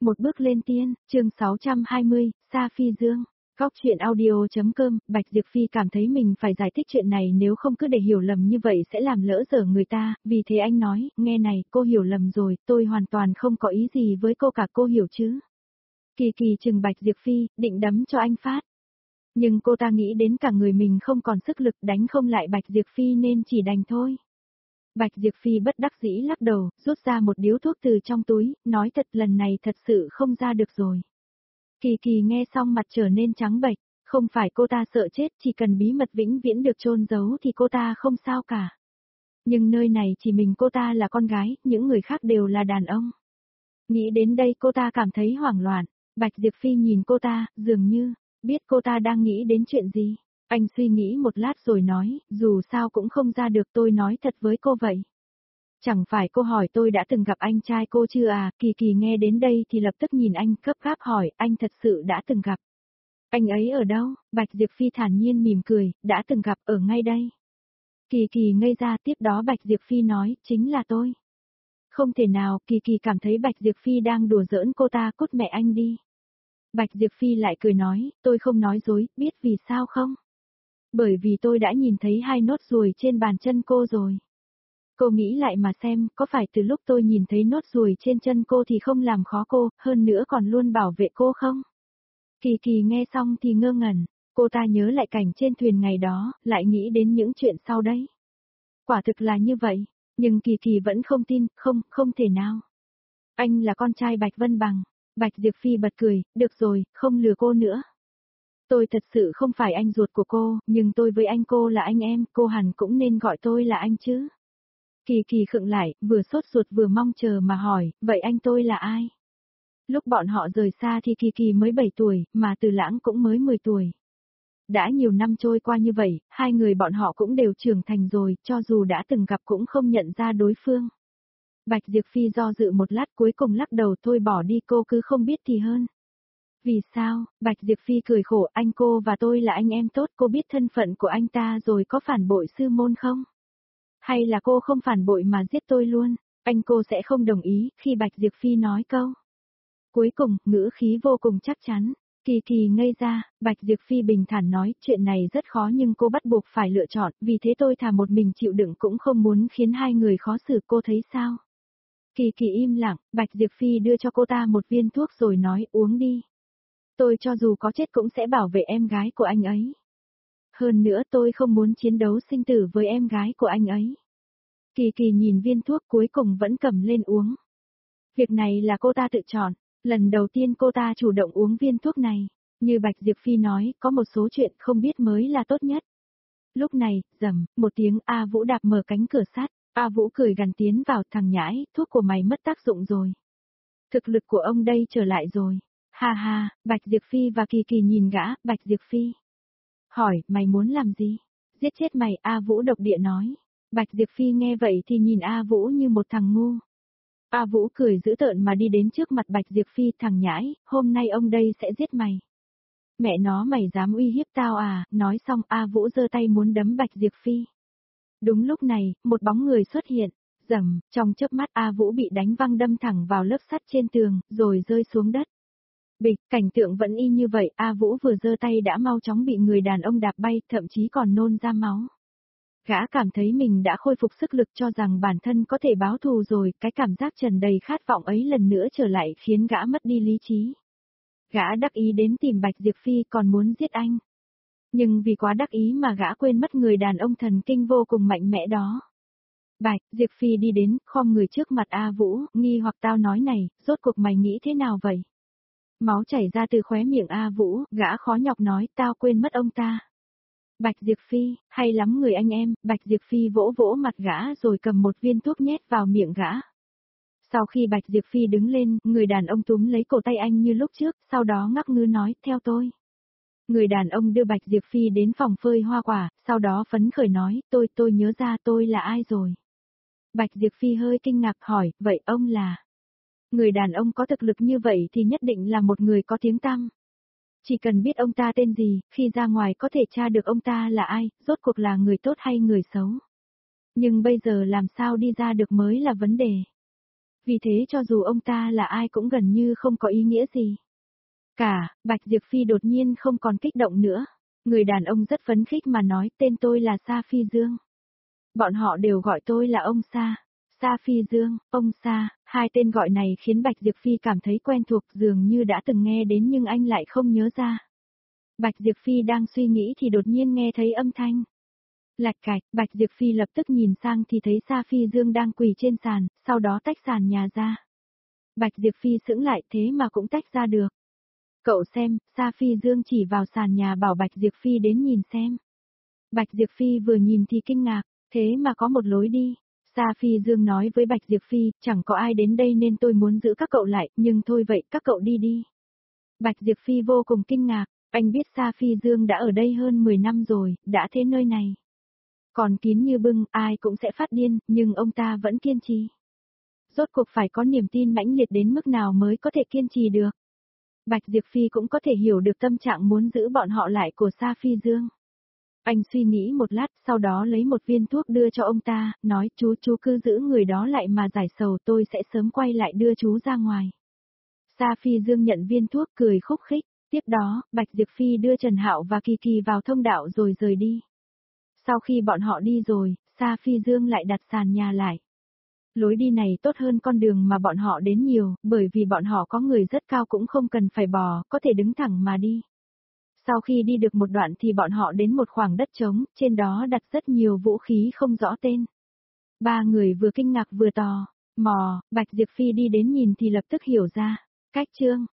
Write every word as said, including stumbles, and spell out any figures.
Một bước lên tiên, chương sáu trăm hai mươi, Sa Phi Dương. Góc chuyện audio.com, Bạch Diệp Phi cảm thấy mình phải giải thích chuyện này nếu không cứ để hiểu lầm như vậy sẽ làm lỡ dở người ta, vì thế anh nói, nghe này, cô hiểu lầm rồi, tôi hoàn toàn không có ý gì với cô cả, cô hiểu chứ. Kỳ kỳ chừng Bạch Diệp Phi, định đấm cho anh phát. Nhưng cô ta nghĩ đến cả người mình không còn sức lực đánh không lại Bạch Diệp Phi nên chỉ đành thôi. Bạch Diệp Phi bất đắc dĩ lắc đầu, rút ra một điếu thuốc từ trong túi, nói thật lần này thật sự không ra được rồi. Kỳ kỳ nghe xong mặt trở nên trắng bệch, không phải cô ta sợ chết, chỉ cần bí mật vĩnh viễn được chôn giấu thì cô ta không sao cả. Nhưng nơi này chỉ mình cô ta là con gái, những người khác đều là đàn ông. Nghĩ đến đây cô ta cảm thấy hoảng loạn, Bạch Diệp Phi nhìn cô ta, dường như, biết cô ta đang nghĩ đến chuyện gì. Anh suy nghĩ một lát rồi nói, dù sao cũng không ra được, tôi nói thật với cô vậy. Chẳng phải cô hỏi tôi đã từng gặp anh trai cô chưa à, Kỳ Kỳ nghe đến đây thì lập tức nhìn anh gấp gáp hỏi, anh thật sự đã từng gặp. Anh ấy ở đâu? Bạch Diệp Phi thản nhiên mỉm cười, đã từng gặp ở ngay đây. Kỳ Kỳ ngây ra, tiếp đó Bạch Diệp Phi nói, chính là tôi. Không thể nào, Kỳ Kỳ cảm thấy Bạch Diệp Phi đang đùa giỡn cô ta, cút mẹ anh đi. Bạch Diệp Phi lại cười nói, tôi không nói dối, biết vì sao không? Bởi vì tôi đã nhìn thấy hai nốt ruồi trên bàn chân cô rồi. Cô nghĩ lại mà xem, có phải từ lúc tôi nhìn thấy nốt ruồi trên chân cô thì không làm khó cô, hơn nữa còn luôn bảo vệ cô không? Kỳ Kỳ nghe xong thì ngơ ngẩn, cô ta nhớ lại cảnh trên thuyền ngày đó, lại nghĩ đến những chuyện sau đấy. Quả thực là như vậy, nhưng Kỳ Kỳ vẫn không tin, không, không thể nào. Anh là con trai Bạch Vân Bằng. Bạch Diệp Phi bật cười, được rồi, không lừa cô nữa. Tôi thật sự không phải anh ruột của cô, nhưng tôi với anh cô là anh em, cô hẳn cũng nên gọi tôi là anh chứ. Kỳ Kỳ khựng lại, vừa sốt ruột vừa mong chờ mà hỏi, vậy anh tôi là ai? Lúc bọn họ rời xa thì Kỳ Kỳ mới bảy tuổi, mà Từ Lãng cũng mới mười tuổi. Đã nhiều năm trôi qua như vậy, hai người bọn họ cũng đều trưởng thành rồi, cho dù đã từng gặp cũng không nhận ra đối phương. Bạch Diệp Phi do dự một lát cuối cùng lắc đầu, thôi bỏ đi, cô cứ không biết thì hơn. Vì sao? Bạch Diệp Phi cười khổ, anh cô và tôi là anh em tốt, cô biết thân phận của anh ta rồi có phản bội sư môn không? Hay là cô không phản bội mà giết tôi luôn? Anh cô sẽ không đồng ý, khi Bạch Diệp Phi nói câu. Cuối cùng, ngữ khí vô cùng chắc chắn. Kỳ Kỳ ngây ra, Bạch Diệp Phi bình thản nói, chuyện này rất khó nhưng cô bắt buộc phải lựa chọn, vì thế tôi thà một mình chịu đựng cũng không muốn khiến hai người khó xử, cô thấy sao? Kỳ Kỳ im lặng, Bạch Diệp Phi đưa cho cô ta một viên thuốc rồi nói, uống đi. Tôi cho dù có chết cũng sẽ bảo vệ em gái của anh ấy. Hơn nữa tôi không muốn chiến đấu sinh tử với em gái của anh ấy. Kỳ Kỳ nhìn viên thuốc cuối cùng vẫn cầm lên uống. Việc này là cô ta tự chọn, lần đầu tiên cô ta chủ động uống viên thuốc này. Như Bạch Diệp Phi nói, có một số chuyện không biết mới là tốt nhất. Lúc này, rầm, một tiếng A Vũ đạp mở cánh cửa sắt. A Vũ cười gằn tiến vào, thằng nhãi, thuốc của mày mất tác dụng rồi. Thực lực của ông đây trở lại rồi. Ha ha, Bạch Diệp Phi và Kỳ Kỳ nhìn gã, Bạch Diệp Phi. Hỏi, mày muốn làm gì? Giết chết mày, A Vũ độc địa nói. Bạch Diệp Phi nghe vậy thì nhìn A Vũ như một thằng ngu. A Vũ cười dữ tợn mà đi đến trước mặt Bạch Diệp Phi, thằng nhãi, hôm nay ông đây sẽ giết mày. Mẹ nó, mày dám uy hiếp tao à? Nói xong A Vũ giơ tay muốn đấm Bạch Diệp Phi. Đúng lúc này, một bóng người xuất hiện, rầm, trong chớp mắt A Vũ bị đánh văng đâm thẳng vào lớp sắt trên tường, rồi rơi xuống đất. Bịch, cảnh tượng vẫn y như vậy, A Vũ vừa giơ tay đã mau chóng bị người đàn ông đạp bay, thậm chí còn nôn ra máu. Gã cảm thấy mình đã khôi phục sức lực, cho rằng bản thân có thể báo thù rồi, cái cảm giác tràn đầy khát vọng ấy lần nữa trở lại khiến gã mất đi lý trí. Gã đắc ý đến tìm Bạch Diệp Phi còn muốn giết anh. Nhưng vì quá đắc ý mà gã quên mất người đàn ông thần kinh vô cùng mạnh mẽ đó. Bạch Diệp Phi đi đến, khom người trước mặt A Vũ, nghi hoặc tao nói này, rốt cuộc mày nghĩ thế nào vậy? Máu chảy ra từ khóe miệng A Vũ, gã khó nhọc nói, tao quên mất ông ta. Bạch Diệp Phi, hay lắm người anh em, Bạch Diệp Phi vỗ vỗ mặt gã rồi cầm một viên thuốc nhét vào miệng gã. Sau khi Bạch Diệp Phi đứng lên, người đàn ông túm lấy cổ tay anh như lúc trước, sau đó ngắc ngứ nói, theo tôi. Người đàn ông đưa Bạch Diệp Phi đến phòng phơi hoa quả, sau đó phấn khởi nói, tôi, tôi nhớ ra tôi là ai rồi. Bạch Diệp Phi hơi kinh ngạc hỏi, vậy ông là? Người đàn ông có thực lực như vậy thì nhất định là một người có tiếng tăm. Chỉ cần biết ông ta tên gì, khi ra ngoài có thể tra được ông ta là ai, rốt cuộc là người tốt hay người xấu. Nhưng bây giờ làm sao đi ra được mới là vấn đề. Vì thế cho dù ông ta là ai cũng gần như không có ý nghĩa gì. Cả, Bạch Diệp Phi đột nhiên không còn kích động nữa. Người đàn ông rất phấn khích mà nói tên tôi là Sa Phi Dương. Bọn họ đều gọi tôi là ông Sa. Sa Phi Dương, ông Sa, hai tên gọi này khiến Bạch Diệp Phi cảm thấy quen thuộc dường như đã từng nghe đến nhưng anh lại không nhớ ra. Bạch Diệp Phi đang suy nghĩ thì đột nhiên nghe thấy âm thanh. Lạch cạch, Bạch Diệp Phi lập tức nhìn sang thì thấy Sa Phi Dương đang quỳ trên sàn, sau đó tách sàn nhà ra. Bạch Diệp Phi sững lại thế mà cũng tách ra được. Cậu xem, Sa Phi Dương chỉ vào sàn nhà bảo Bạch Diệp Phi đến nhìn xem. Bạch Diệp Phi vừa nhìn thì kinh ngạc, thế mà có một lối đi. Sa Phi Dương nói với Bạch Diệp Phi, chẳng có ai đến đây nên tôi muốn giữ các cậu lại, nhưng thôi vậy các cậu đi đi. Bạch Diệp Phi vô cùng kinh ngạc, anh biết Sa Phi Dương đã ở đây hơn mười năm rồi, đã thế nơi này. Còn kín như bưng, ai cũng sẽ phát điên, nhưng ông ta vẫn kiên trì. Rốt cuộc phải có niềm tin mãnh liệt đến mức nào mới có thể kiên trì được. Bạch Diệp Phi cũng có thể hiểu được tâm trạng muốn giữ bọn họ lại của Sa Phi Dương. Anh suy nghĩ một lát, sau đó lấy một viên thuốc đưa cho ông ta, nói chú chú cứ giữ người đó lại mà giải sầu tôi sẽ sớm quay lại đưa chú ra ngoài. Sa Phi Dương nhận viên thuốc cười khúc khích, tiếp đó, Bạch Diệp Phi đưa Trần Hạo và Kỳ Kỳ vào thông đạo rồi rời đi. Sau khi bọn họ đi rồi, Sa Phi Dương lại đặt sàn nhà lại. Lối đi này tốt hơn con đường mà bọn họ đến nhiều, bởi vì bọn họ có người rất cao cũng không cần phải bò, có thể đứng thẳng mà đi. Sau khi đi được một đoạn thì bọn họ đến một khoảng đất trống, trên đó đặt rất nhiều vũ khí không rõ tên. Ba người vừa kinh ngạc vừa tò mò, Bạch Diệp Phi đi đến nhìn thì lập tức hiểu ra. Cách chương